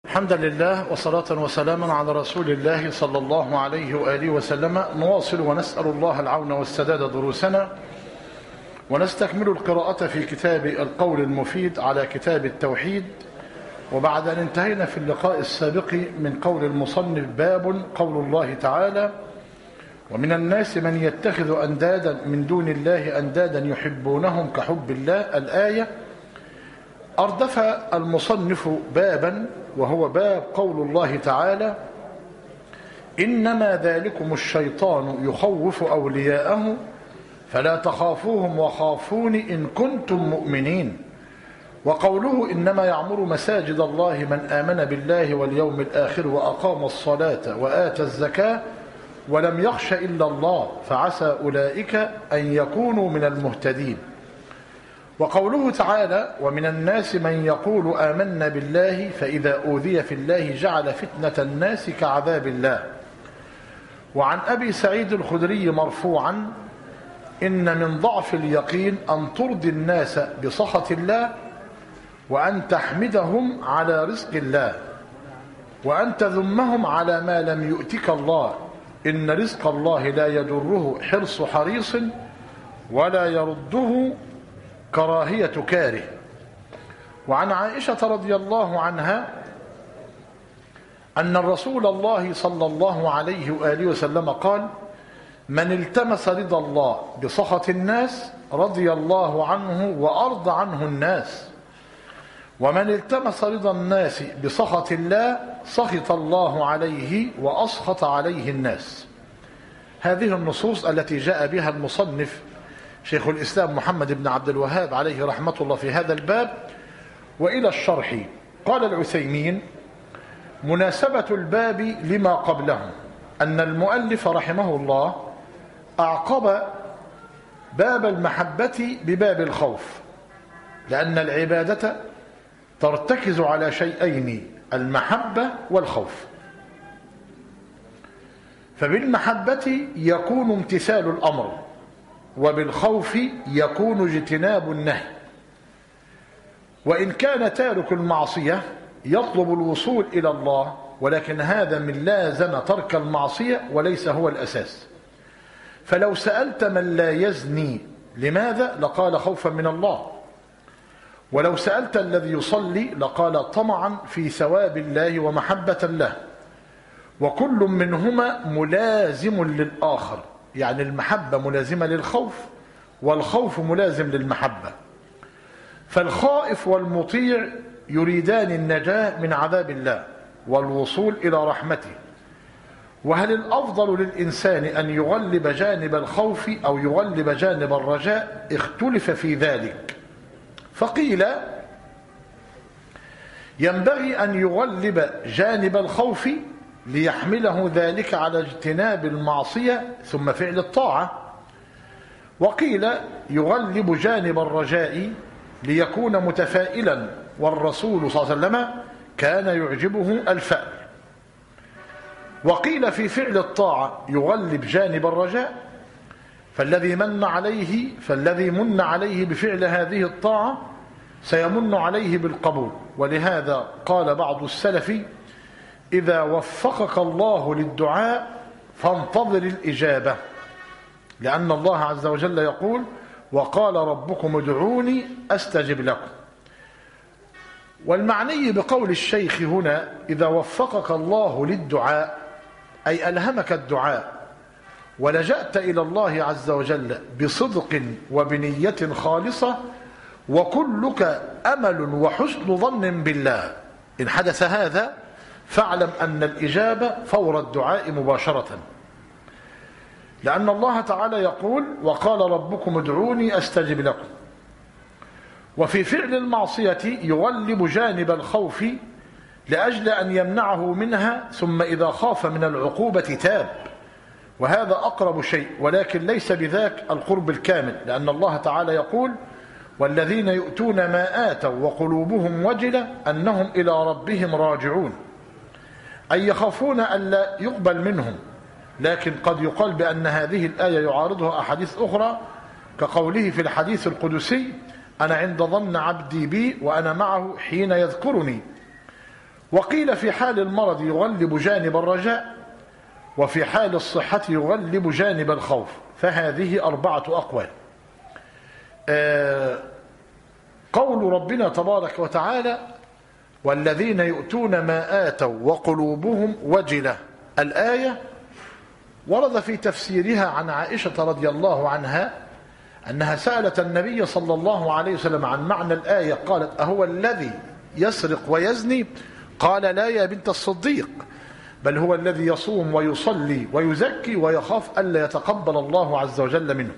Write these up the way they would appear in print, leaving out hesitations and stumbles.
الحمد لله وصلاة وسلاما على رسول الله صلى الله عليه وآله وسلم. نواصل ونسأل الله العون والسداد دروسنا، ونستكمل القراءة في كتاب القول المفيد على كتاب التوحيد. وبعد أن انتهينا في اللقاء السابق من قول المصنف باب قول الله تعالى: ومن الناس من يتخذ أندادا من دون الله أندادا يحبونهم كحب الله. الآية. أردف المصنف بابا وهو باب قول الله تعالى: إنما ذلكم الشيطان يخوف أولياءه فلا تخافوهم وخافون إن كنتم مؤمنين. وقوله: إنما يعمر مساجد الله من آمن بالله واليوم الآخر وأقام الصلاة وآتى الزكاة ولم يخش إلا الله فعسى أولئك أن يكونوا من المهتدين. وقوله تعالى: ومن الناس من يقول آمنا بالله فإذا أوذي في الله جعل فتنة الناس كعذاب الله. وعن أبي سعيد الخدري مرفوعا: إن من ضعف اليقين أن ترضي الناس بسخط الله وأن تحمدهم على رزق الله وأن تذمهم على ما لم يؤتك الله. إن رزق الله لا يضره حرص حريص ولا يرده كراهية كاره. وعن عائشة رضي الله عنها أن الرسول الله صلى الله عليه وآله وسلم قال: من التمس رضا الله بسخط الناس رضي الله عنه وأرضى عنه الناس، ومن التمس رضا الناس بسخط الله سخط الله عليه وأسخط عليه الناس. هذه النصوص التي جاء بها المصنف شيخ الإسلام محمد بن عبد الوهاب عليه رحمة الله في هذا الباب. وإلى الشرح. قال العثيمين: مناسبة الباب لما قبله أن المؤلف رحمه الله أعقب باب المحبة بباب الخوف، لأن العبادة ترتكز على شيئين: المحبة والخوف. فبالمحبة يكون امتثال الأمر، وبالخوف يكون اجتناب النهي. وإن كان تارك المعصية يطلب الوصول إلى الله، ولكن هذا من لازم ترك المعصية وليس هو الأساس. فلو سألت من لا يزني لماذا لقال خوفا من الله، ولو سألت الذي يصلي لقال طمعا في ثواب الله ومحبة له. وكل منهما ملازم للآخر، يعني المحبة ملازمة للخوف والخوف ملازم للمحبة. فالخائف والمطيع يريدان النجاة من عذاب الله والوصول إلى رحمته. وهل الأفضل للإنسان أن يغلب جانب الخوف أو يغلب جانب الرجاء؟ اختلف في ذلك. فقيل: ينبغي أن يغلب جانب الخوف ليحمله ذلك على اجتناب المعصية ثم فعل الطاعة. وقيل: يغلب جانب الرجاء ليكون متفائلا، والرسول صلى الله عليه وسلم كان يعجبه الفأل. وقيل: في فعل الطاعة يغلب جانب الرجاء، فالذي من عليه بفعل هذه الطاعة سيمن عليه بالقبول. ولهذا قال بعض السلف: إذا وفقك الله للدعاء فانتظر الإجابة، لأن الله عز وجل يقول: وقال ربكم ادعوني أستجب لكم. والمعني بقول الشيخ هنا: إذا وفقك الله للدعاء، أي ألهمك الدعاء ولجأت إلى الله عز وجل بصدق وبنية خالصة وكلك أمل وحسن ظن بالله. إن حدث هذا فاعلم أن الإجابة فور الدعاء مباشرة، لأن الله تعالى يقول: وقال ربكم ادعوني أستجب لكم. وفي فعل المعصية يغلب جانب الخوف لأجل أن يمنعه منها، ثم إذا خاف من العقوبة تاب، وهذا أقرب شيء، ولكن ليس بذاك القرب الكامل، لأن الله تعالى يقول: والذين يؤتون ما آتوا وقلوبهم وجلة أنهم إلى ربهم راجعون، أي يخافون أن لا يقبل منهم. لكن قد يقال بأن هذه الآية يعارضها أحاديث أخرى، كقوله في الحديث القدسي: أنا عند ظن عبدي بي وأنا معه حين يذكرني. وقيل في حال المرض يغلب جانب الرجاء، وفي حال الصحة يغلب جانب الخوف، فهذه 4 أقوال. قول ربنا تبارك وتعالى: والذين يؤتون ما آتوا وقلوبهم وجلة، الآية ورد في تفسيرها عن عائشة رضي الله عنها أنها سألت النبي صلى الله عليه وسلم عن معنى الآية، قالت: أهو الذي يسرق ويزني؟ قال: لا يا بنت الصديق، بل هو الذي يصوم ويصلي ويزكي ويخاف ألا يتقبل الله عز وجل منه.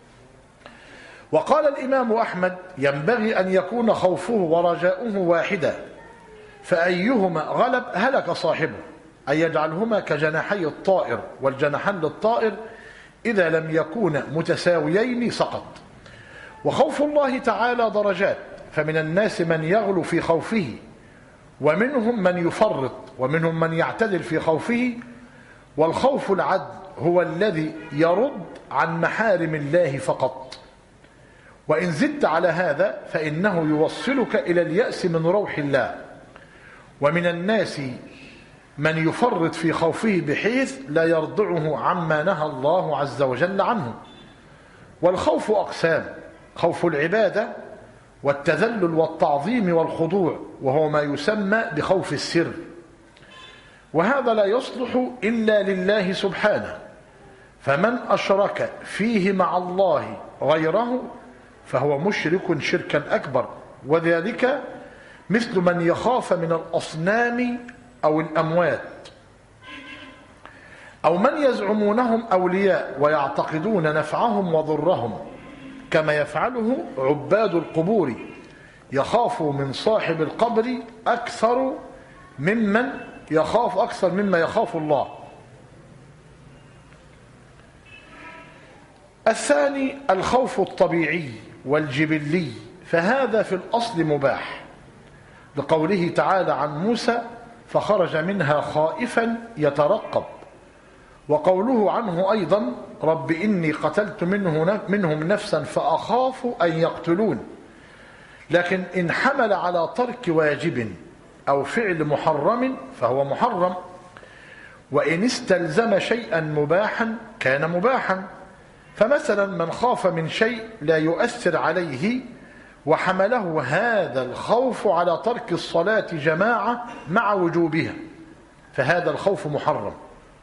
وقال الإمام أحمد: ينبغي أن يكون خوفه ورجاؤه واحدا، فأيهما غلب هلك صاحبه، أن يجعلهما كجناحي الطائر، والجناحان للطائر إذا لم يكونا متساويين سقط. وخوف الله تعالى درجات، فمن الناس من يغلو في خوفه، ومنهم من يفرط، ومنهم من يعتدل في خوفه. والخوف العدل هو الذي يرد عن محارم الله فقط، وإن زدت على هذا فإنه يوصلك إلى اليأس من روح الله. ومن الناس من يفرط في خوفه بحيث لا يرضعه عما نهى الله عز وجل عنه. والخوف أقسام: خوف العبادة، والتذلل والتعظيم والخضوع، وهو ما يسمى بخوف السر، وهذا لا يصلح إلا لله سبحانه، فمن أشرك فيه مع الله غيره فهو مشرك شركا أكبر، وذلك مثل من يخاف من الأصنام أو الأموات، أو من يزعمونهم أولياء ويعتقدون نفعهم وضرهم، كما يفعله عباد القبور، يخاف من صاحب القبر أكثر مما يخاف الله. الثاني الخوف الطبيعي والجبلي، فهذا في الأصل مباح، لقوله تعالى عن موسى: فخرج منها خائفا يترقب. وقوله عنه أيضا: رب إني قتلت منهم نفسا فأخاف أن يقتلون. لكن إن حمل على ترك واجب أو فعل محرم فهو محرم، وإن استلزم شيئا مباحا كان مباحا. فمثلا من خاف من شيء لا يؤثر عليه وحمله هذا الخوف على ترك الصلاة جماعة مع وجوبها، فهذا الخوف محرم،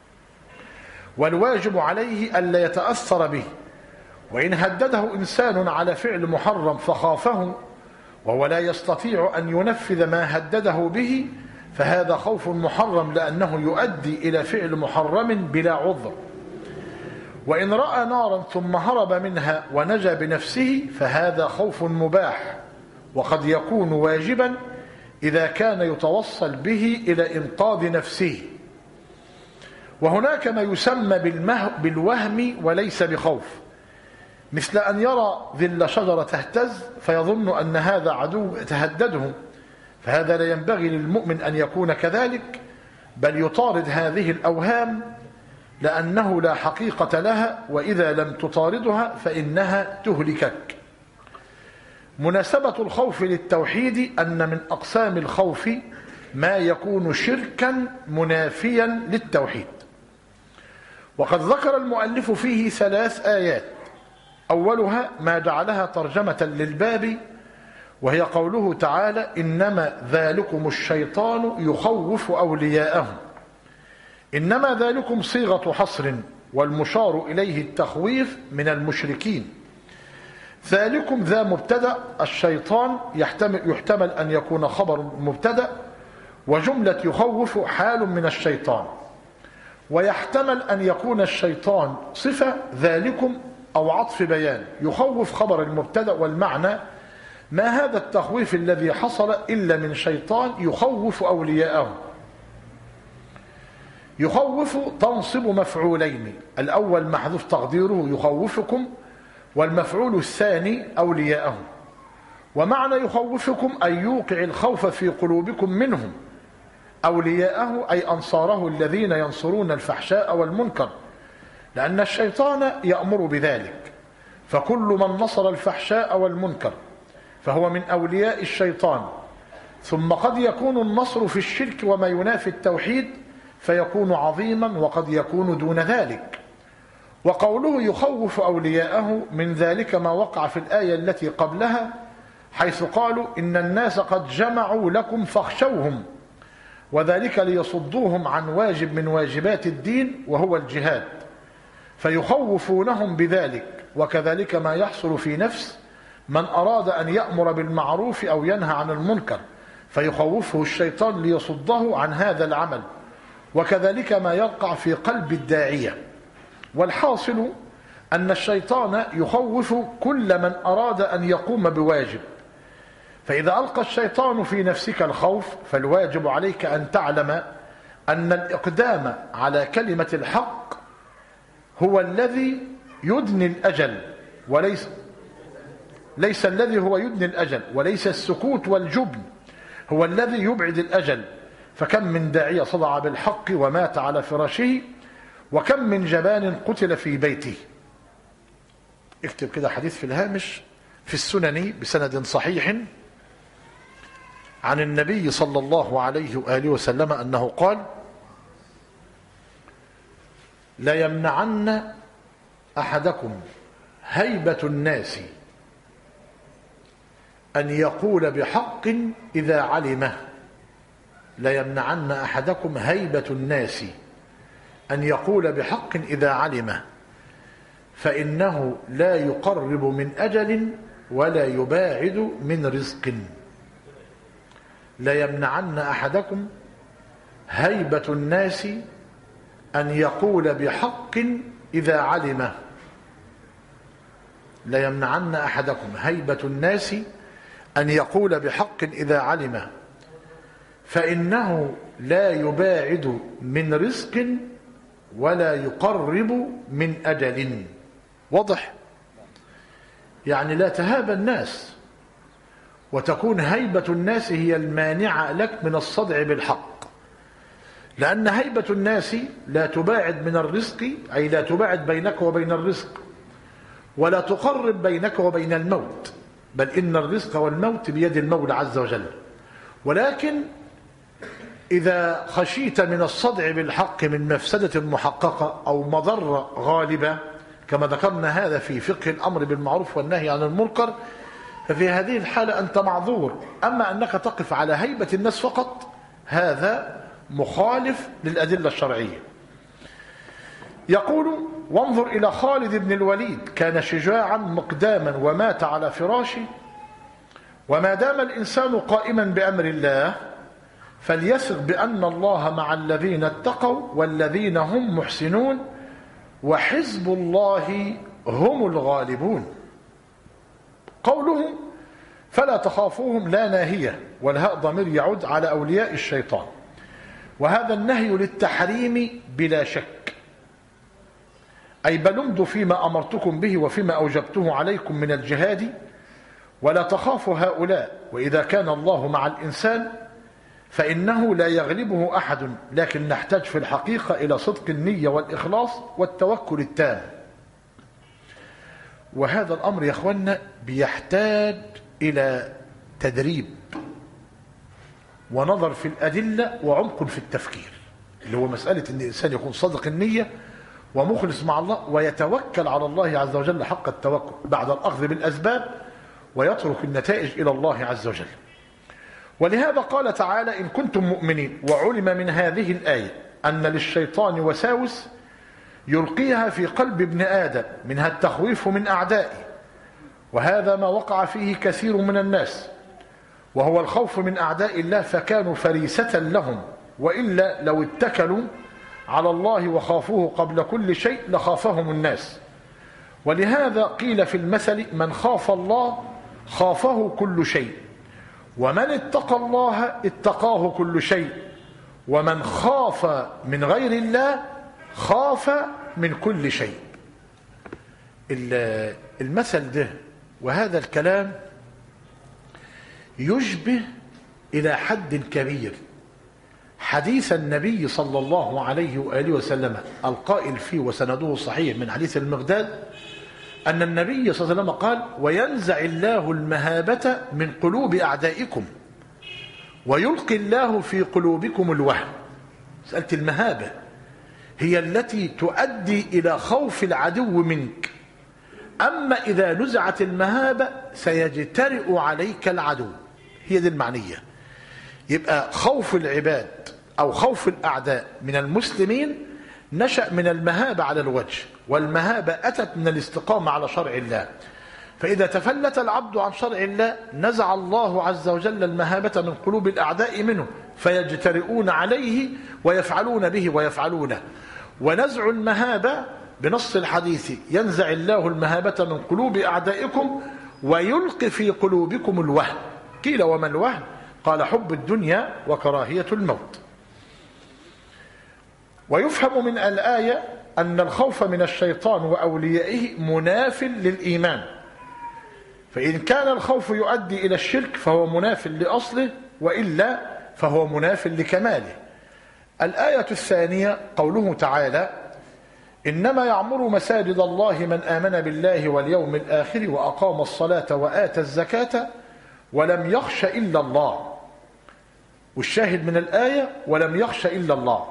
والواجب عليه ألا يتأثر به. وإن هدده إنسان على فعل محرم فخافه وهو لا يستطيع أن ينفذ ما هدده به، فهذا خوف محرم، لأنه يؤدي إلى فعل محرم بلا عذر. وإن رأى نارا ثم هرب منها ونجا بنفسه فهذا خوف مباح، وقد يكون واجبا إذا كان يتوصل به إلى إنقاذ نفسه. وهناك ما يسمى بالوهم وليس بخوف، مثل أن يرى ظل شجرة تهتز فيظن أن هذا عدو يتهدده، فهذا لا ينبغي للمؤمن أن يكون كذلك، بل يطارد هذه الأوهام لأنه لا حقيقة لها، وإذا لم تطاردها فإنها تهلكك. مناسبة الخوف للتوحيد أن من أقسام الخوف ما يكون شركا منافيا للتوحيد. وقد ذكر المؤلف فيه 3 آيات، أولها ما جعلها ترجمة للباب، وهي قوله تعالى: إنما ذلكم الشيطان يخوف أولياءهم. إنما ذلكم صيغة حصر، والمشار إليه التخويف من المشركين. ذلكم ذا مبتدأ، الشيطان يحتمل أن يكون خبر مبتدأ، وجملة يخوف حال من الشيطان، ويحتمل أن يكون الشيطان صفة ذلكم أو عطف بيان. يخوف خبر المبتدأ، والمعنى: ما هذا التخويف الذي حصل إلا من شيطان يخوف أولياءه. يخوف تنصب مفعولين، الأول محذوف تقديره يخوفكم، والمفعول الثاني أولياءه. ومعنى يخوفكم أن يوقع الخوف في قلوبكم منهم، أولياءه أي أنصاره الذين ينصرون الفحشاء والمنكر، لأن الشيطان يأمر بذلك، فكل من نصر الفحشاء والمنكر فهو من أولياء الشيطان. ثم قد يكون النصر في الشرك وما ينافي التوحيد فيكون عظيما، وقد يكون دون ذلك. وقوله يخوف أولياءه من ذلك ما وقع في الآية التي قبلها، حيث قالوا إن الناس قد جمعوا لكم فاخشوهم، وذلك ليصدوهم عن واجب من واجبات الدين وهو الجهاد، فيخوفونهم بذلك. وكذلك ما يحصل في نفس من أراد أن يأمر بالمعروف أو ينهى عن المنكر، فيخوفه الشيطان ليصده عن هذا العمل، وكذلك ما يقع في قلب الداعية. والحاصل أن الشيطان يخوف كل من أراد أن يقوم بواجب، فإذا ألقى الشيطان في نفسك الخوف فالواجب عليك أن تعلم أن الإقدام على كلمة الحق هو الذي يدني الأجل، ليس الذي هو يدني الأجل، وليس السكوت والجبن هو الذي يبعد الأجل. فكم من داعية صدع بالحق ومات على فراشه، وكم من جبان قتل في بيته. اكتب كده حديث في الهامش في السنن بسند صحيح عن النبي صلى الله عليه وآله وسلم أنه قال: لا يمنعن أحدكم هيبة الناس أن يقول بحق إذا علمه. لا يمنعن أحدكم هيبة الناس أن يقول بحق إذا علمه، فإنه لا يقرب من أجل ولا يباعد من رزق. لا يمنعن أحدكم هيبة الناس أن يقول بحق إذا علمه. لا يمنعن أحدكم هيبة الناس أن يقول بحق إذا علمه، فإنه لا يباعد من رزق ولا يقرب من أجل. واضح؟ يعني لا تهاب الناس وتكون هيبة الناس هي المانعة لك من الصدع بالحق، لأن هيبة الناس لا تباعد من الرزق، أي لا تباعد بينك وبين الرزق، ولا تقرب بينك وبين الموت، بل إن الرزق والموت بيد المولى عز وجل. ولكن إذا خشيت من الصدع بالحق من مفسدة محققة أو مضرة غالبة، كما ذكرنا هذا في فقه الأمر بالمعروف والنهي عن المنكر، ففي هذه الحالة أنت معذور. أما أنك تقف على هيبة الناس فقط هذا مخالف للأدلة الشرعية. يقول: وانظر إلى خالد بن الوليد، كان شجاعا مقداما ومات على فراشه. وما دام الإنسان قائما بأمر الله فليثق بأن الله مع الذين اتقوا والذين هم محسنون، وحزب الله هم الغالبون. قوله فلا تخافوهم لا ناهية، والهاء ضمير يعود على أولياء الشيطان، وهذا النهي للتحريم بلا شك، أي بل امضوا فيما أمرتكم به وفيما أوجبته عليكم من الجهاد، ولا تخافوا هؤلاء. وإذا كان الله مع الإنسان فإنه لا يغلبه أحد، لكن نحتاج في الحقيقة إلى صدق النية والإخلاص والتوكل التام. وهذا الأمر يا أخوانا بيحتاج إلى تدريب ونظر في الأدلة وعمق في التفكير، اللي هو مسألة أن الإنسان يكون صادق النية ومخلص مع الله ويتوكل على الله عز وجل حق التوكل بعد الأخذ بالأسباب، ويترك النتائج إلى الله عز وجل. ولهذا قال تعالى: إن كنتم مؤمنين. وعلم من هذه الآية أن للشيطان وساوس يلقيها في قلب ابن آدم، منها التخويف من أعدائه، وهذا ما وقع فيه كثير من الناس، وهو الخوف من أعداء الله، فكانوا فريسة لهم، وإلا لو اتكلوا على الله وخافوه قبل كل شيء لخافهم الناس. ولهذا قيل في المثل: من خاف الله خافه كل شيء، ومن اتقى الله اتقاه كل شيء، ومن خاف من غير الله خاف من كل شيء. المثل ده وهذا الكلام يشبه إلى حد كبير حديث النبي صلى الله عليه وآله وسلم القائل فيه وسنده صحيح من حديث المقداد أن النبي صلى الله عليه وسلم قال: وينزع الله المهابة من قلوب أعدائكم ويلقي الله في قلوبكم الوهن. مسألة المهابة هي التي تؤدي إلى خوف العدو منك. أما إذا نزعت المهابة سيجترئ عليك العدو. هي دي المعنية. يبقى خوف العباد أو خوف الأعداء من المسلمين نشأ من المهابة على الوجه، والمهابة أتت من الاستقامة على شرع الله. فإذا تفلت العبد عن شرع الله نزع الله عز وجل المهابة من قلوب الأعداء منه، فيجترئون عليه ويفعلون به ويفعلونه. ونزع المهابة بنص الحديث ينزع الله المهابة من قلوب أعدائكم ويلقي في قلوبكم الوهن. قيل وما الوهن؟ قال حب الدنيا وكراهية الموت. ويفهم من الآية أن الخوف من الشيطان وأوليائه مناف للإيمان، فإن كان الخوف يؤدي إلى الشرك فهو مناف لأصله، وإلا فهو مناف لكماله. الآية الثانية قوله تعالى: إنما يعمر مساجد الله من آمن بالله واليوم الآخر وأقام الصلاة وآتى الزكاة ولم يخش إلا الله. والشاهد من الآية ولم يخش إلا الله.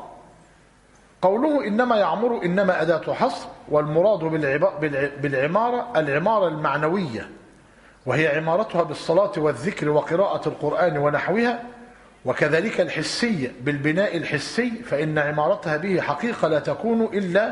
قوله إنما يعمر إنما أداة حصر، والمراد بالعمارة العمارة المعنوية، وهي عمارتها بالصلاة والذكر وقراءة القرآن ونحوها، وكذلك الحسية بالبناء الحسي، فإن عمارتها به حقيقة لا تكون إلا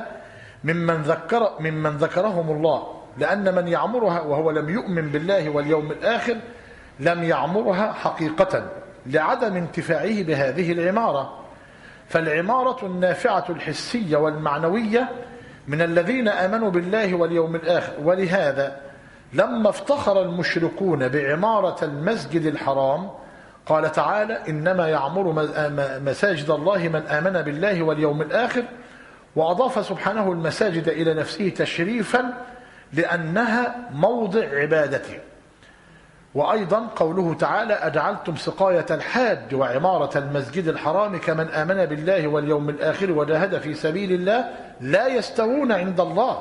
ممن ذكرهم الله، لأن من يعمرها وهو لم يؤمن بالله واليوم الآخر لم يعمرها حقيقة لعدم انتفاعه بهذه العمارة. فالعمارة النافعة الحسية والمعنوية من الذين آمنوا بالله واليوم الآخر. ولهذا لما افتخر المشركون بعمارة المسجد الحرام قال تعالى: إنما يعمر مساجد الله من آمن بالله واليوم الآخر، وأضاف سبحانه المساجد إلى نفسه تشريفا لأنها موضع عبادته. وأيضا قوله تعالى: أجعلتم سقاية الحاج وعمارة المسجد الحرام كمن آمن بالله واليوم الآخر وجاهد في سبيل الله لا يستوون عند الله.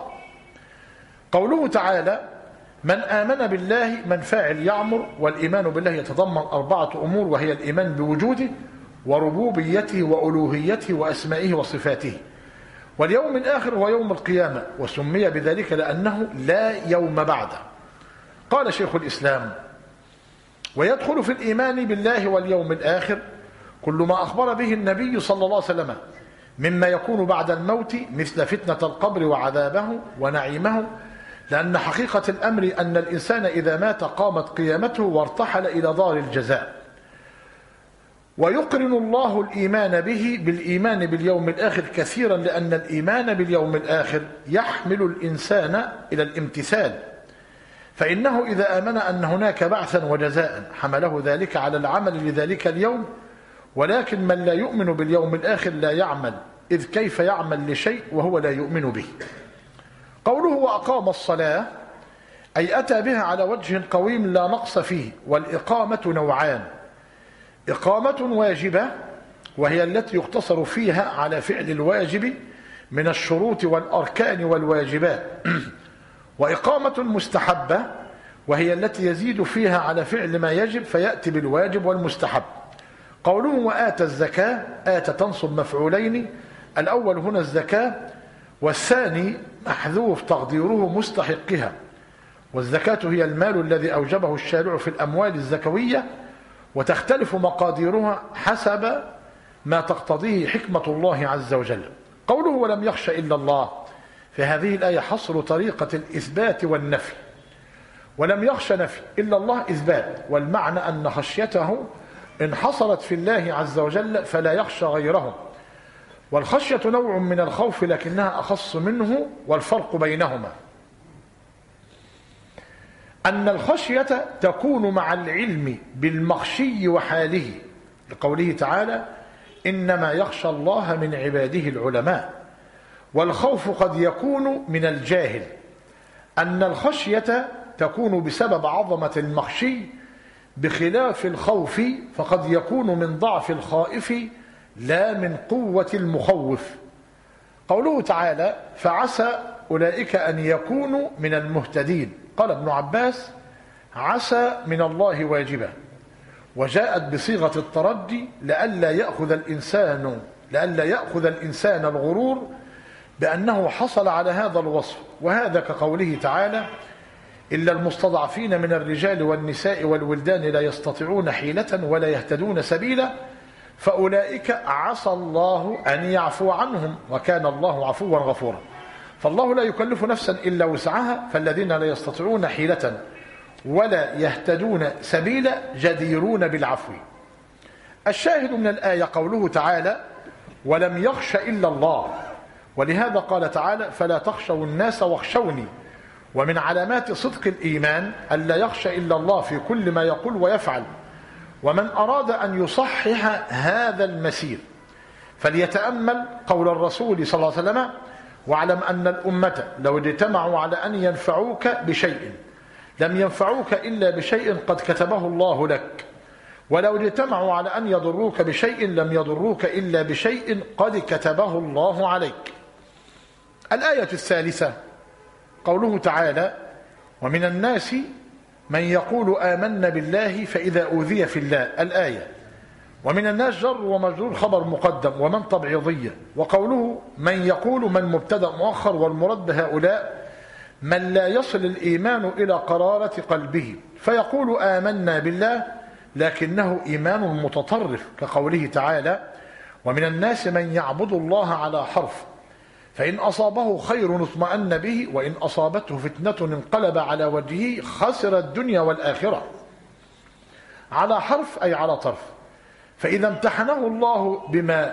قوله تعالى: من آمن بالله، من فاعل يعمر، والإيمان بالله يتضمن 4 أمور، وهي الإيمان بوجوده وربوبيته وألوهيته وأسمائه وصفاته. واليوم الآخر هو يوم القيامة، وسمي بذلك لأنه لا يوم بعده. قال شيخ الإسلام: ويدخل في الإيمان بالله واليوم الآخر كل ما أخبر به النبي صلى الله عليه وسلم مما يكون بعد الموت، مثل فتنة القبر وعذابه ونعيمه، لأن حقيقة الأمر أن الإنسان إذا مات قامت قيامته وارتحل إلى دار الجزاء. ويقرن الله الإيمان به بالإيمان باليوم الآخر كثيرا، لأن الإيمان باليوم الآخر يحمل الإنسان إلى الامتثال، فإنه إذا آمن أن هناك بعثا وجزاء حمله ذلك على العمل لذلك اليوم. ولكن من لا يؤمن باليوم الآخر لا يعمل، إذ كيف يعمل لشيء وهو لا يؤمن به. قوله وأقام الصلاة أي أتى بها على وجه قويم لا نقص فيه. والإقامة نوعان: إقامة واجبة وهي التي يقتصر فيها على فعل الواجب من الشروط والأركان والواجبات، وإقامة مستحبة وهي التي يزيد فيها على فعل ما يجب فيأتي بالواجب والمستحب. قوله وآتى الزكاة، آتى تنصب مفعولين، الأول هنا الزكاة، والثاني محذوف تقديره مستحقها. والزكاة هي المال الذي أوجبه الشارع في الأموال الزكوية، وتختلف مقاديرها حسب ما تقتضيه حكمة الله عز وجل. قوله ولم يخش إلا الله، في هذه الآية حصر طريقة الإثبات والنفي. ولم يخش نفي، إلا الله إثبات، والمعنى أن خشيته انحصرت في الله عز وجل فلا يخشى غيره. والخشية نوع من الخوف لكنها أخص منه، والفرق بينهما أن الخشية تكون مع العلم بالمخشي وحاله، لقوله تعالى: إنما يخشى الله من عباده العلماء. والخوف قد يكون من الجاهل. أن الخشية تكون بسبب عظمة المخشي، بخلاف الخوف فقد يكون من ضعف الخائف لا من قوة المخوف. قوله تعالى: فعسى أولئك أن يكونوا من المهتدين. قال ابن عباس: عسى من الله واجبة، وجاءت بصيغة الترجي لئلا يأخذ الإنسان الغرور بأنه حصل على هذا الوصف، وهذا كقوله تعالى: إلا المستضعفين من الرجال والنساء والولدان لا يستطيعون حيلة ولا يهتدون سبيلا فأولئك عسى الله أن يعفو عنهم وكان الله عفوا غفورا. فالله لا يكلف نفسا إلا وسعها، فالذين لا يستطيعون حيلة ولا يهتدون سبيلا جديرون بالعفو. الشاهد من الآية قوله تعالى: ولم يخش إلا الله، ولهذا قال تعالى: فلا تخشوا الناس واخشوني. ومن علامات صدق الإيمان ألا يخشى إلا الله في كل ما يقول ويفعل. ومن أراد أن يصحح هذا المسير فليتأمل قول الرسول صلى الله عليه وسلم: واعلم أن الأمة لو اجتمعوا على أن ينفعوك بشيء لم ينفعوك إلا بشيء قد كتبه الله لك، ولو اجتمعوا على أن يضروك بشيء لم يضروك إلا بشيء قد كتبه الله عليك. الآية الثالثة قوله تعالى: ومن الناس من يقول آمنا بالله فإذا أوذي في الله. الآية. ومن الناس جر ومجرور خبر مقدم ومن تبعيضية. وقوله من يقول من مبتدأ مؤخر، والمراد بهؤلاء من لا يصل الإيمان إلى قرارة قلبه فيقول آمنا بالله لكنه إيمان متطرف، كقوله تعالى: ومن الناس من يعبد الله على حرف فإن أصابه خير اطمأن به وإن أصابته فتنة انقلب على وجهه خسر الدنيا والآخرة. على حرف أي على طرف. فإذا امتحنه الله بما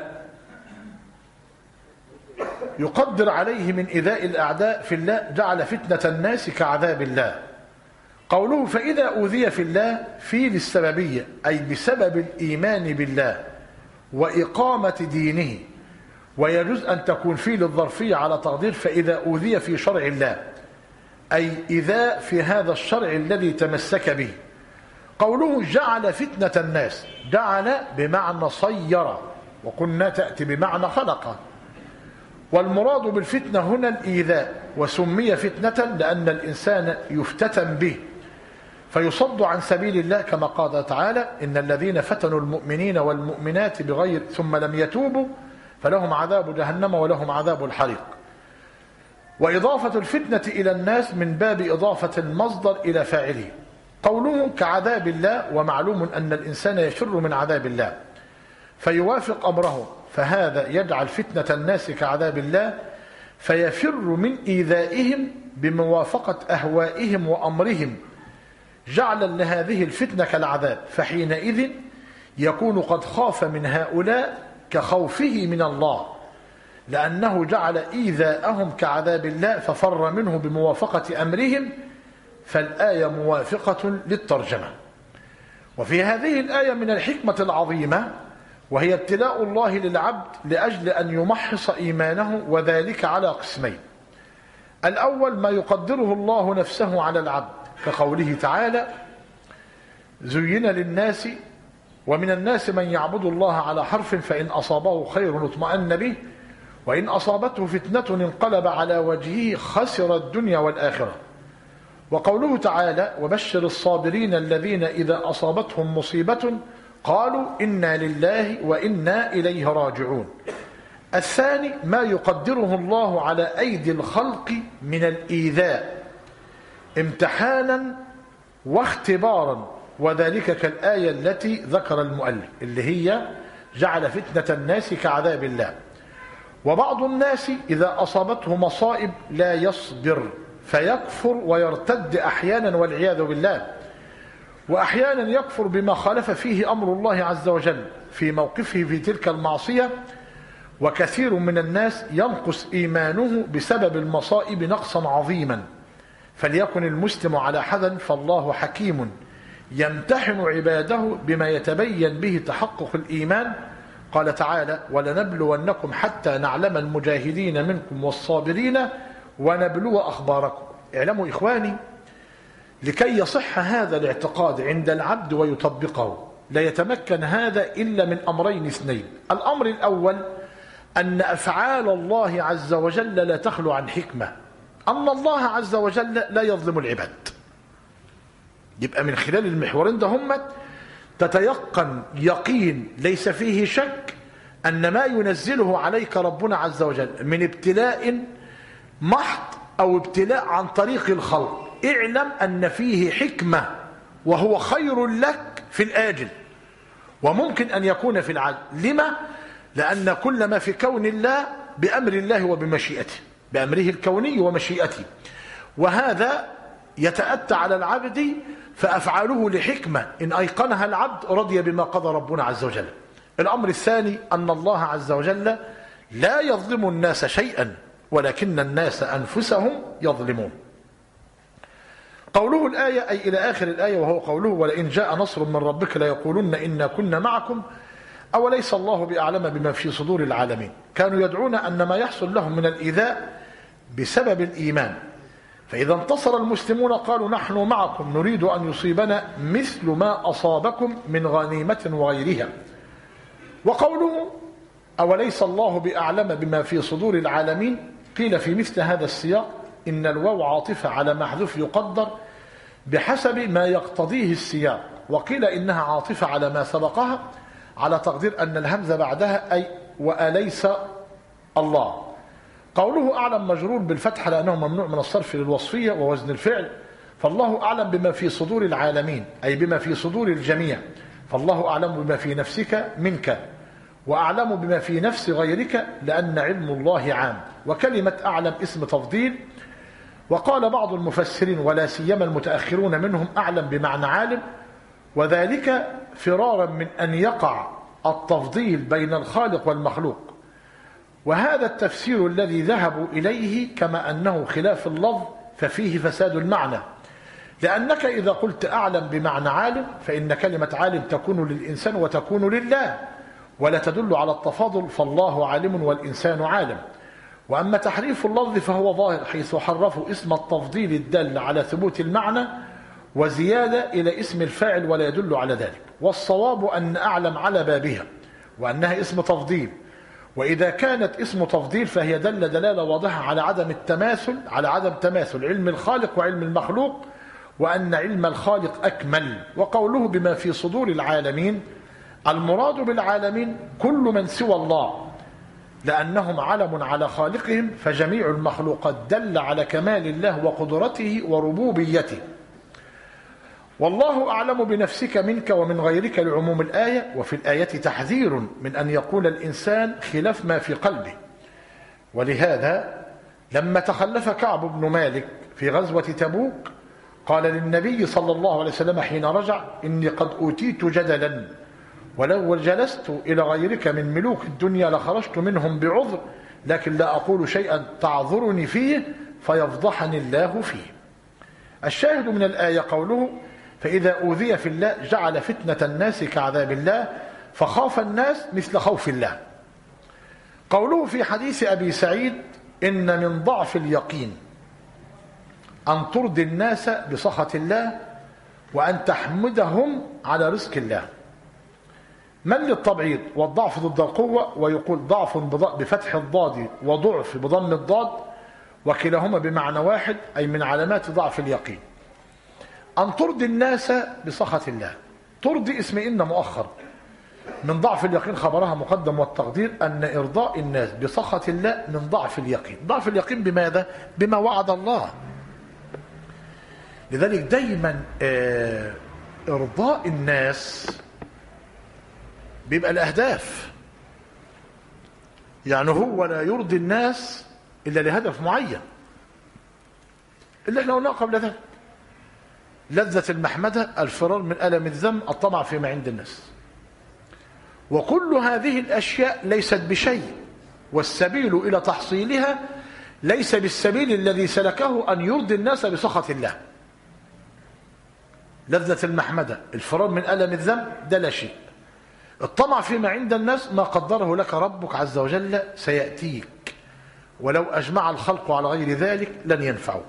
يقدر عليه من إيذاء الأعداء في الله جعل فتنة الناس كعذاب الله. قوله فإذا أوذي في الله في للسببية، أي بسبب الإيمان بالله وإقامة دينه، ويجوز أن تكون فيه للظرفية على تقدير فإذا أوذي في شرع الله، أي إذا في هذا الشرع الذي تمسك به. قوله جعل فتنة الناس، جعل بمعنى صير، وكنا تأتي بمعنى خلق، والمراد بالفتنة هنا الإيذاء، وسمي فتنة لأن الإنسان يفتتن به فيصد عن سبيل الله، كما قال تعالى: إن الذين فتنوا المؤمنين والمؤمنات بغير ثم لم يتوبوا فلهم عذاب جهنم ولهم عذاب الحريق. وإضافة الفتنة إلى الناس من باب إضافة المصدر إلى فاعله. قوله كعذاب الله، ومعلوم أن الإنسان يفر من عذاب الله فيوافق أمره، فهذا يجعل فتنة الناس كعذاب الله فيفر من إيذائهم بموافقة أهوائهم وأمرهم جعلا لهذه الفتنة كالعذاب، فحينئذ يكون قد خاف من هؤلاء كخوفه من الله، لأنه جعل إيذاءهم كعذاب الله ففر منه بموافقة أمرهم، فالآية موافقة للترجمة. وفي هذه الآية من الحكمة العظيمة، وهي ابتلاء الله للعبد لأجل أن يمحص إيمانه، وذلك على قسمين: الأول ما يقدره الله نفسه على العبد، كقوله تعالى: زين للناس ومن الناس من يعبد الله على حرف فإن أصابه خير اطمأن به وإن أصابته فتنة انقلب على وجهه خسر الدنيا والآخرة. وقوله تعالى: وبشر الصابرين الذين إذا أصابتهم مصيبة قالوا إنا لله وإنا إليه راجعون. الثاني ما يقدره الله على أيدي الخلق من الإيذاء امتحانا واختبارا، وذلك كالآية التي ذكر المؤلف اللي هي جعل فتنة الناس كعذاب الله. وبعض الناس إذا أصابته مصائب لا يصبر فيكفر ويرتد أحيانا والعياذ بالله، وأحيانا يكفر بما خالف فيه أمر الله عز وجل في موقفه في تلك المعصية. وكثير من الناس ينقص إيمانه بسبب المصائب نقصا عظيما، فليكن المسلم على حذر، فالله حكيم يمتحن عباده بما يتبين به تحقق الإيمان. قال تعالى: ولنبلونكم حتى نعلم المجاهدين منكم والصابرين ونبلو أخباركم. اعلموا إخواني، لكي يصح هذا الاعتقاد عند العبد ويطبقه لا يتمكن هذا إلا من أمرين اثنين. الأمر الأول أن أفعال الله عز وجل لا تخلو عن حكمة، أن الله عز وجل لا يظلم العباد. يبقى من خلال المحورين ده هم تتيقن يقين ليس فيه شك أن ما ينزله عليك ربنا عز وجل من ابتلاء محض أو ابتلاء عن طريق الخلق، اعلم أن فيه حكمة وهو خير لك في الآجل، وممكن أن يكون في العاجل. لما؟ لأن كل ما في كون الله بأمر الله وبمشيئته، بأمره الكوني ومشيئته، وهذا يتأتى على العبد فأفعاله لحكمة إن أيقنها العبد رضي بما قضى ربنا عز وجل. الأمر الثاني أن الله عز وجل لا يظلم الناس شيئا ولكن الناس أنفسهم يظلمون. قوله الآية أي إلى آخر الآية، وهو قوله ولئن جاء نصر من ربك ليقولن إنا كنا معكم أوليس الله بأعلم بما في صدور العالمين. كانوا يدعون أن ما يحصل لهم من الإيذاء بسبب الإيمان، فإذا انتصر المسلمون قالوا نحن معكم نريد أن يصيبنا مثل ما أصابكم من غنيمة وغيرها. وقوله أوليس الله بأعلم بما في صدور العالمين، قيل في مثل هذا السياق إن الواو عاطفة على محذوف يقدر بحسب ما يقتضيه السياق، وقيل إنها عاطفة على ما سبقها على تقدير أن الهمزة بعدها أي وأليس الله. قوله أعلم مجرور بالفتح لأنه ممنوع من الصرف للوصفية ووزن الفعل، فالله أعلم بما في صدور العالمين أي بما في صدور الجميع، فالله أعلم بما في نفسك منك وأعلم بما في نفس غيرك لأن علم الله عام. وكلمة أعلم اسم تفضيل، وقال بعض المفسرين ولا سيما المتأخرون منهم أعلم بمعنى عالم، وذلك فرارا من أن يقع التفضيل بين الخالق والمخلوق، وهذا التفسير الذي ذهبوا إليه كما أنه خلاف اللفظ ففيه فساد المعنى، لأنك إذا قلت أعلم بمعنى عالم فإن كلمة عالم تكون للإنسان وتكون لله ولا تدل على التفاضل، فالله عالم والإنسان عالم. وأما تحريف اللفظ فهو ظاهر حيث حرفوا اسم التفضيل الدل على ثبوت المعنى وزيادة إلى اسم الفاعل ولا يدل على ذلك. والصواب أن أعلم على بابها وأنها اسم تفضيل، وإذا كانت اسم تفضيل فهي دلالة واضحة على عدم تماثل علم الخالق وعلم المخلوق، وأن علم الخالق أكمل. وقوله بما في صدور العالمين، المراد بالعالمين كل من سوى الله لأنهم علم على خالقهم، فجميع المخلوقات دل على كمال الله وقدرته وربوبيته. والله أعلم بنفسك منك ومن غيرك لعموم الآية، وفي الآية تحذير من أن يقول الإنسان خلاف ما في قلبه. ولهذا لما تخلف كعب بن مالك في غزوة تبوك قال للنبي صلى الله عليه وسلم حين رجع إني قد أوتيت جدلا ولو جلست إلى غيرك من ملوك الدنيا لخرجت منهم بعذر، لكن لا أقول شيئا تعذرني فيه فيفضحني الله فيه. الشاهد من الآية قوله فإذا أوذي في الله جعل فتنة الناس كعذاب الله، فخاف الناس مثل خوف الله. قوله في حديث أبي سعيد إن من ضعف اليقين أن ترضي الناس بسخط الله وأن تحمدهم على رزق الله. من للتبعيض والضعف ضد القوة، ويقول ضعف بفتح الضاد وضعف بضم الضاد، وكلاهما بمعنى واحد أي من علامات ضعف اليقين. أن ترضي الناس بسخط الله، ترضي اسم إن مؤخر، من ضعف اليقين خبرها مقدم، والتقدير أن إرضاء الناس بسخط الله من ضعف اليقين. ضعف اليقين بماذا؟ بما وعد الله. لذلك دايما إرضاء الناس بيبقى الأهداف، يعني هو لا يرضي الناس إلا لهدف معين اللي احنا قلناه قبل ذلك: لذة المحمدة، الفرار من ألم الذم، الطمع فيما عند الناس. وكل هذه الأشياء ليست بشيء، والسبيل إلى تحصيلها ليس بالسبيل الذي سلكه أن يرضي الناس بسخط الله. لذة المحمدة، الفرار من ألم الذم، ده لا شيء. الطمع فيما عند الناس ما قدره لك ربك عز وجل سيأتيك، ولو أجمع الخلق على غير ذلك لن ينفعوك.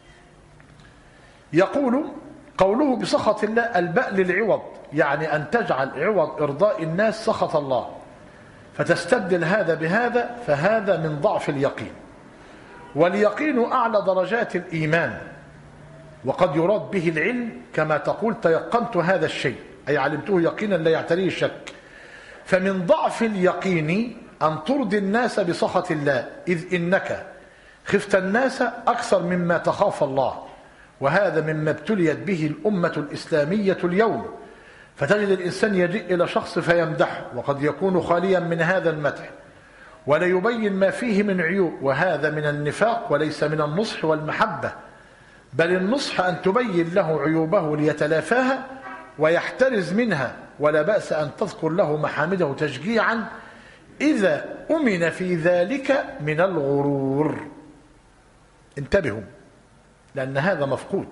يقول قوله بسخط الله الباء للعوض، يعني أن تجعل عوض إرضاء الناس سخط الله فتستبدل هذا بهذا، فهذا من ضعف اليقين. واليقين أعلى درجات الإيمان، وقد يراد به العلم كما تقول تيقنت هذا الشيء، أي علمته يقينا لا يعتريه الشك. فمن ضعف اليقين أن ترضي الناس بسخط الله، إذ إنك خفت الناس أكثر مما تخاف الله، وهذا مما ابتليت به الأمة الإسلامية اليوم. فتجد الإنسان يجيء إلى شخص فيمدحه وقد يكون خاليا من هذا المدح ولا يبين ما فيه من عيوب، وهذا من النفاق وليس من النصح والمحبة، بل النصح أن تبين له عيوبه ليتلافاها ويحترز منها، ولا بأس أن تذكر له محامده تشجيعا إذا أمن في ذلك من الغرور. انتبهوا لأن هذا مفقود.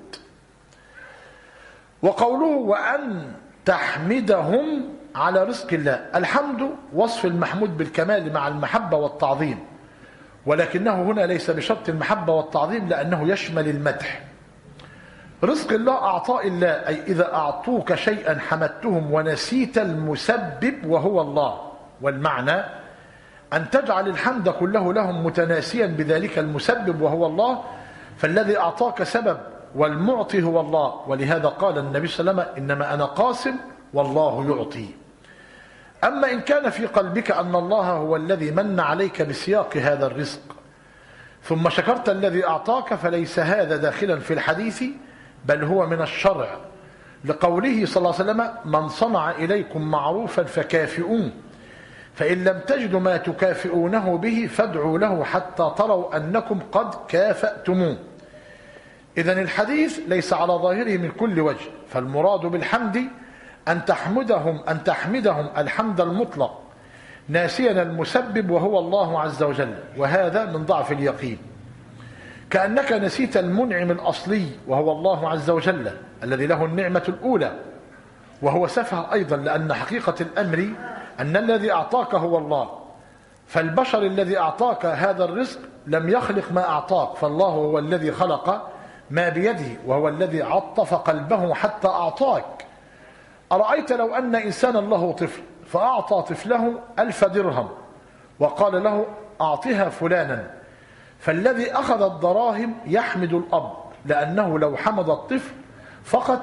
وقوله وأن تحمدهم على رزق الله، الحمد وصف المحمود بالكمال مع المحبة والتعظيم، ولكنه هنا ليس بشرط المحبة والتعظيم لأنه يشمل المدح. رزق الله أعطاء الله، أي إذا أعطوك شيئا حمدتهم ونسيت المسبب وهو الله. والمعنى أن تجعل الحمد كله لهم متناسيا بذلك المسبب وهو الله، فالذي أعطاك سبب والمعطي هو الله. ولهذا قال النبي صلى الله عليه وسلم إنما أنا قاسم والله يعطي. أما إن كان في قلبك أن الله هو الذي من عليك بسياق هذا الرزق ثم شكرت الذي أعطاك، فليس هذا داخلا في الحديث بل هو من الشرع، لقوله صلى الله عليه وسلم من صنع إليكم معروفا فكافئوه، فإن لم تجدوا ما تكافئونه به فادعوا له حتى تروا أنكم قد كافأتموه. إذن الحديث ليس على ظاهره من كل وجه، فالمراد بالحمد أن تحمدهم الحمد المطلق ناسيا المسبب وهو الله عز وجل، وهذا من ضعف اليقين. كأنك نسيت المنعم الأصلي وهو الله عز وجل الذي له النعمة الأولى، وهو سفه أيضا، لأن حقيقة الأمر أن الذي أعطاك هو الله، فالبشر الذي أعطاك هذا الرزق لم يخلق ما أعطاك، فالله هو الذي خلق ما بيده، وهو الذي عطف قلبه حتى أعطاك. أرأيت لو أن إنسانا له طفل فأعطى طفله 1000 درهم وقال له أعطها فلانا، فالذي أخذ الدراهم يحمد الأب، لأنه لو حمد الطفل فقط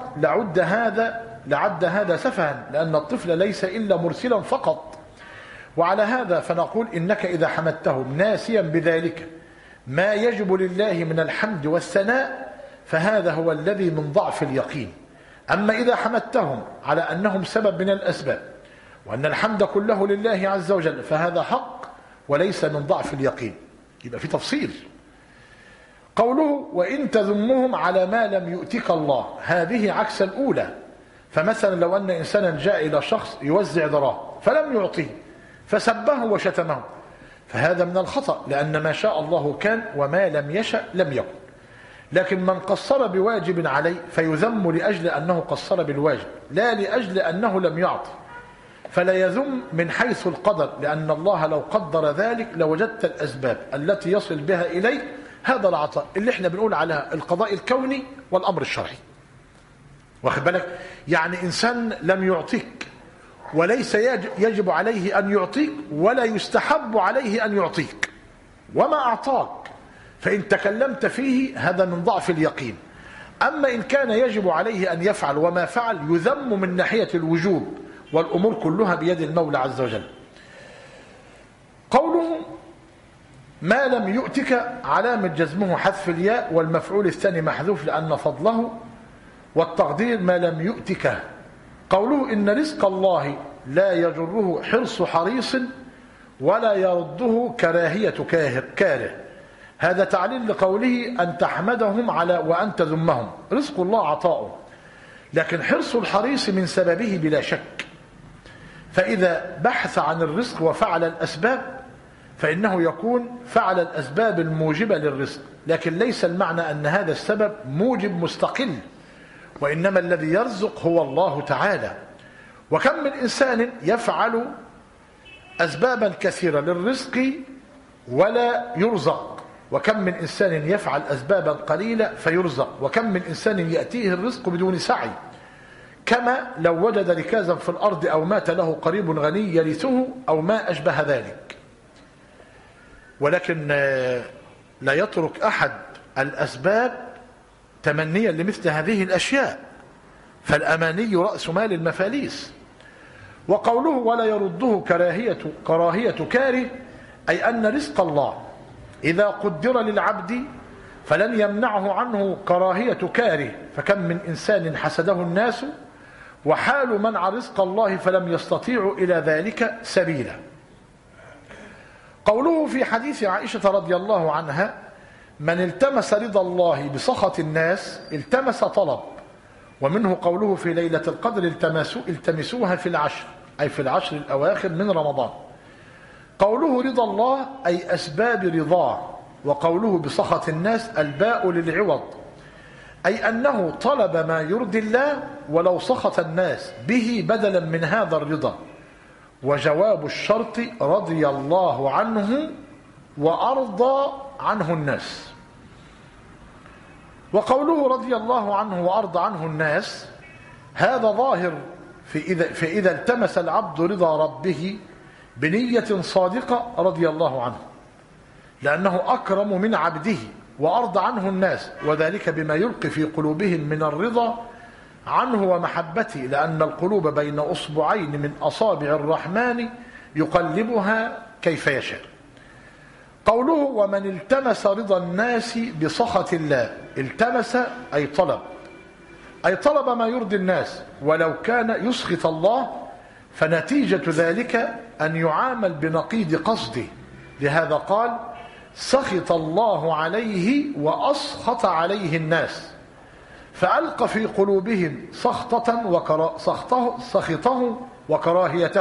لعد هذا سفها، لأن الطفل ليس إلا مرسلا فقط. وعلى هذا فنقول إنك إذا حمدتهم ناسيا بذلك ما يجب لله من الحمد والثناء فهذا هو الذي من ضعف اليقين. أما إذا حمدتهم على أنهم سبب من الأسباب وأن الحمد كله لله عز وجل فهذا حق وليس من ضعف اليقين. يبقى في تفصيل. قوله وإن تذمهم على ما لم يؤتك الله، هذه عكس الأولى. فمثلا لو أن إنسانا جاء إلى شخص يوزع دراهم فلم يعطيه فسبه وشتمه، فهذا من الخطأ، لأن ما شاء الله كان وما لم يشأ لم يكن. لكن من قصر بواجب عليه فيذم لأجل أنه قصر بالواجب لا لأجل أنه لم يعطي، فلا يذم من حيث القدر، لأن الله لو قدر ذلك لوجدت الأسباب التي يصل بها إليه هذا العطاء اللي احنا بنقول على القضاء الكوني والأمر الشرعي. واخد بالك؟ يعني إنسان لم يعطيك وليس يجب عليه أن يعطيك ولا يستحب عليه أن يعطيك، وما أعطاك فإن تكلمت فيه هذا من ضعف اليقين. أما إن كان يجب عليه أن يفعل وما فعل يذم من ناحية الوجوب، والأمور كلها بيد المولى عز وجل. قوله ما لم يؤتك علامة جزمه حذف الياء، والمفعول الثاني محذوف لأن فضله، والتقدير ما لم يؤتك. قوله إن رزق الله لا يجره حرص حريص ولا يرده كراهية كاره، هذا تعليل لقوله أن تحمدهم على وأن تذمهم. رزق الله عطاؤه، لكن حرص الحريص من سببه بلا شك، فإذا بحث عن الرزق وفعل الأسباب فإنه يكون فعل الأسباب الموجبة للرزق، لكن ليس المعنى أن هذا السبب موجب مستقل، وإنما الذي يرزق هو الله تعالى. وكم من إنسان يفعل أسبابا كثيرة للرزق ولا يرزق، وكم من إنسان يفعل أسبابا قليلة فيرزق، وكم من إنسان يأتيه الرزق بدون سعي، كما لو وجد ركازا في الأرض أو مات له قريب غني يرثه أو ما أشبه ذلك. ولكن لا يترك أحد الأسباب تمنيا لمثل هذه الأشياء، فالأماني رأس مال المفاليس. وقوله ولا يرده كراهية كاره، أي أن رزق الله إذا قدر للعبد فلن يمنعه عنه كراهية كاره، فكم من إنسان حسده الناس وحال منع رزق الله فلم يستطيعوا إلى ذلك سبيلا. قوله في حديث عائشة رضي الله عنها من التمس رضا الله بسخط الناس التمس طلب. ومنه قوله في ليلة القدر التمسوها في العشر، أي في العشر الأواخر من رمضان. قوله رضا الله أي أسباب رضاه. وقوله بسخط الناس الباء للعوض، أي أنه طلب ما يرضي الله ولو سخط الناس به بدلا من هذا الرضا. وجواب الشرط رضي الله عنه وأرضى عنه الناس. وقوله رضي الله عنه وأرضى عنه الناس هذا ظاهر فإذا التمس العبد رضا ربه بنية صادقة رضي الله عنه، لأنه أكرم من عبده، وأرضى عنه الناس، وذلك بما يلقي في قلوبهم من الرضا عنه ومحبته، لأن القلوب بين أصبعين من أصابع الرحمن يقلبها كيف يشاء. قوله ومن التمس رضا الناس بسخط الله التمس أي طلب ما يرضي الناس، ولو كان يسخط الله فنتيجة ذلك أن يعامل بنقيض قصده. لهذا قال سخط الله عليه وأسخط عليه الناس، فألقى في قلوبهم سخطه وكراهيته.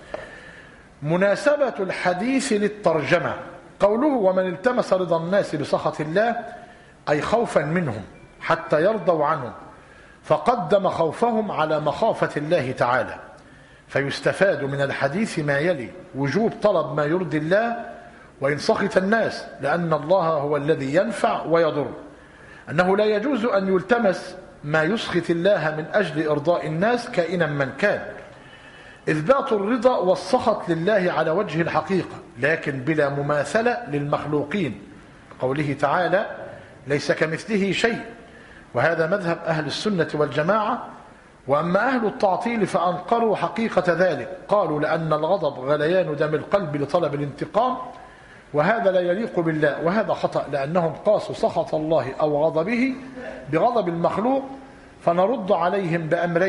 مناسبة الحديث للترجمة. قوله ومن التمس رضا الناس بسخط الله أي خوفا منهم حتى يرضوا عنه، فقدم خوفهم على مخافة الله تعالى. فيستفاد من الحديث ما يلي: وجوب طلب ما يرضي الله وإن سخط الناس، لأن الله هو الذي ينفع ويضر، أنه لا يجوز أن يلتمس ما يسخط الله من أجل إرضاء الناس كائنا من كان. إثبات الرضا والسخط لله على وجه الحقيقة، لكن بلا مماثلة للمخلوقين. قوله تعالى ليس كمثله شيء، وهذا مذهب أهل السنة والجماعة. وأما أهل التعطيل فأنكروا حقيقة ذلك، قالوا لأن الغضب غليان دم القلب لطلب الانتقام، وهذا لا يليق بالله، وهذا خطأ، لأنهم قاسوا سخط الله أو غضبه بغضب المخلوق، فنرد عليهم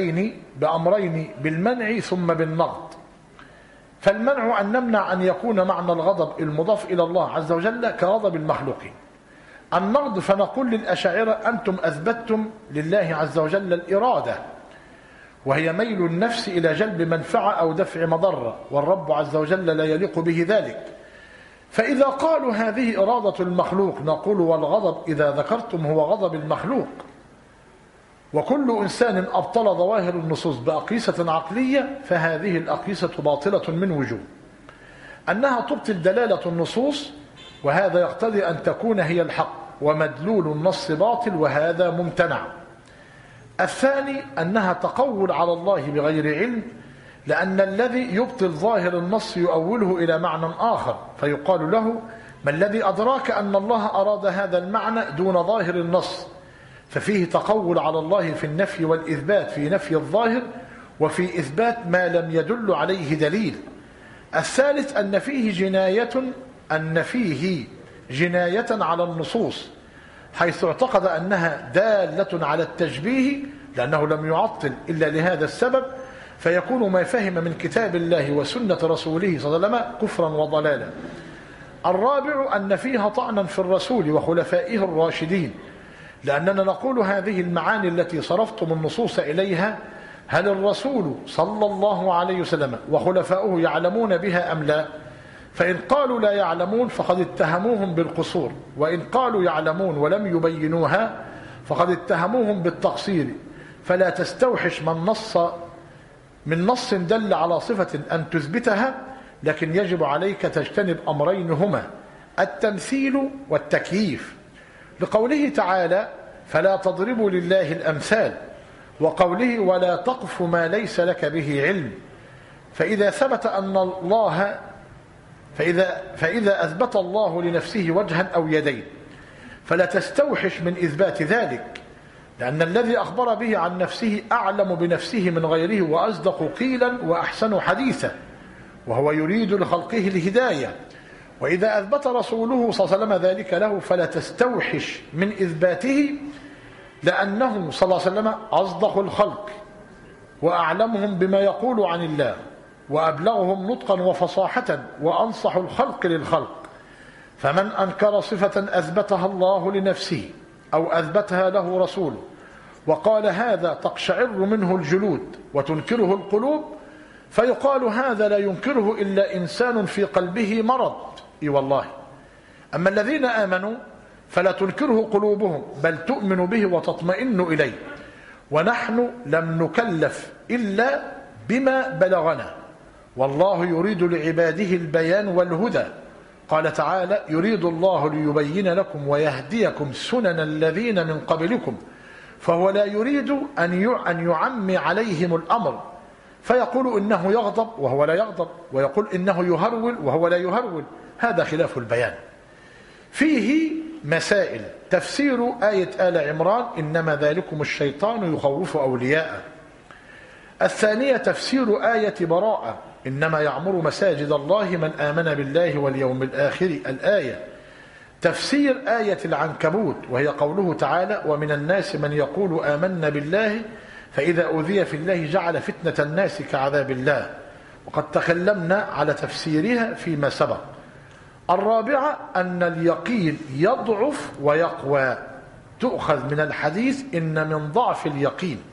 بأمرين بالمنع ثم بالنقد. فالمنع أن نمنع أن يكون معنى الغضب المضاف إلى الله عز وجل كغضب المخلوقين. النقد فنقول للأشاعرة أنتم أثبتتم لله عز وجل الإرادة، وهي ميل النفس إلى جلب منفعة أو دفع مضرة، والرب عز وجل لا يليق به ذلك. فإذا قالوا هذه إرادة المخلوق نقول والغضب إذا ذكرتم هو غضب المخلوق. وكل إنسان أبطل ظواهر النصوص بأقيسة عقلية فهذه الأقيسة باطلة من وجوه: أنها تبطل دلالة النصوص، وهذا يقتضي أن تكون هي الحق، ومدلول النص باطل، وهذا ممتنع. الثاني أنها تقول على الله بغير علم، لأن الذي يبطل ظاهر النص يؤوله إلى معنى آخر، فيقال له ما الذي أدراك أن الله أراد هذا المعنى دون ظاهر النص؟ ففيه تقول على الله في النفي والإثبات، في نفي الظاهر وفي إثبات ما لم يدل عليه دليل. الثالث أن فيه جناية على النصوص، حيث اعتقد أنها دالة على التشبيه، لأنه لم يعطل إلا لهذا السبب، فيكون ما فهم من كتاب الله وسنة رسوله صلى الله عليه وسلم كفرا وضلالا. الرابع أن فيها طعنا في الرسول وخلفائه الراشدين، لأننا نقول هذه المعاني التي صرفتم النصوص إليها هل الرسول صلى الله عليه وسلم وخلفائه يعلمون بها أم لا؟ فإن قالوا لا يعلمون فقد اتهموهم بالقصور، وإن قالوا يعلمون ولم يبينوها فقد اتهموهم بالتقصير. فلا تستوحش من نص دل على صفة أن تثبتها، لكن يجب عليك تجتنب أمرين هما التمثيل والتكييف، لقوله تعالى فلا تضربوا لله الأمثال، وقوله ولا تقف ما ليس لك به علم. فإذا ثبت أن الله فإذا أثبت الله لنفسه وجها أو يدين فلا تستوحش من إثبات ذلك، لأن الذي أخبر به عن نفسه أعلم بنفسه من غيره وأصدق قيلا وأحسن حديثا، وهو يريد لخلقه الهداية. وإذا أثبت رسوله صلى الله عليه وسلم ذلك له فلا تستوحش من إثباته، لأنه صلى الله عليه وسلم أصدق الخلق وأعلمهم بما يقول عن الله، وأبلغهم نطقا وفصاحة، وأنصح الخلق للخلق. فمن أنكر صفة أثبتها الله لنفسه أو أثبتها له رسوله وقال هذا تقشعر منه الجلود وتنكره القلوب، فيقال هذا لا ينكره إلا إنسان في قلبه مرض. إي والله. أما الذين آمنوا فلا تنكره قلوبهم بل تؤمن به وتطمئن إليه. ونحن لم نكلف إلا بما بلغنا، والله يريد لعباده البيان والهدى. قال تعالى يريد الله ليبين لكم ويهديكم سنن الذين من قبلكم، فهو لا يريد أن يعمي عليهم الأمر فيقول إنه يغضب وهو لا يغضب، ويقول إنه يهرول وهو لا يهرول. هذا خلاف البيان. فيه مسائل: تفسير آية آل عمران إنما ذلكم الشيطان يخوف أولياءه. الثانية تفسير آية براءة إنما يعمر مساجد الله من آمن بالله واليوم الآخر الآية. تفسير آية العنكبوت وهي قوله تعالى ومن الناس من يقول آمنا بالله فإذا أوذي في الله جعل فتنة الناس كعذاب الله، وقد تكلمنا على تفسيرها فيما سبق. الرابعة أن اليقين يضعف ويقوى، تؤخذ من الحديث إن من ضعف اليقين.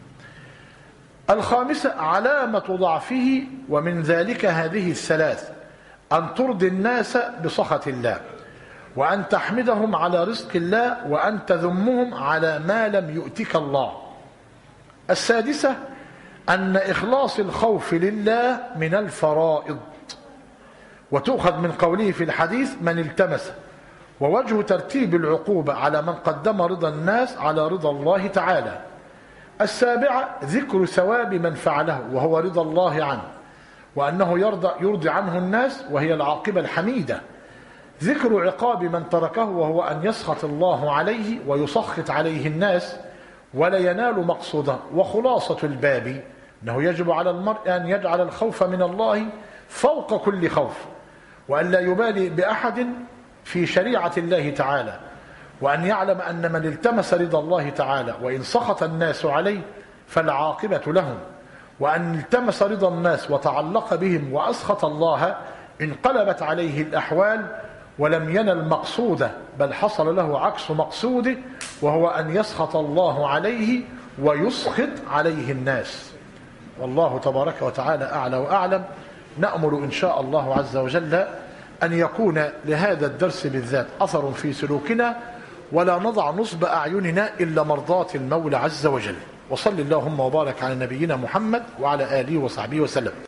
الخامسة علامة ضعفه، ومن ذلك هذه الثلاث: أن ترضي الناس بسخط الله، وأن تحمدهم على رزق الله، وأن تذمهم على ما لم يؤتك الله. السادسة أن إخلاص الخوف لله من الفرائض، وتؤخذ من قوله في الحديث من التمس، ووجه ترتيب العقوبة على من قدم رضا الناس على رضا الله تعالى. السابعة ذكر ثواب من فعله وهو رضا الله عنه، وأنه يرضي عنه الناس وهي العاقبة الحميدة. ذكر عقاب من تركه وهو أن يسخط الله عليه ويسخط عليه الناس ولا ينال مقصوده. وخلاصة الباب أنه يجب على المرء أن يجعل الخوف من الله فوق كل خوف، وأن لا يبالي بأحد في شريعة الله تعالى، وأن يعلم أن من التمس رضا الله تعالى وإن سخط الناس عليه فالعاقبة لهم، وأن التمس رضا الناس وتعلق بهم وأسخط الله انقلبت عليه الأحوال ولم ينل مقصوده، بل حصل له عكس مقصوده، وهو أن يسخط الله عليه ويسخط عليه الناس. والله تبارك وتعالى أعلى وأعلم. نأمل إن شاء الله عز وجل أن يكون لهذا الدرس بالذات أثر في سلوكنا، ولا نضع نصب أعيننا إلا مرضاة المولى عز وجل. وصل اللهم وبارك على نبينا محمد وعلى آله وصحبه وسلم.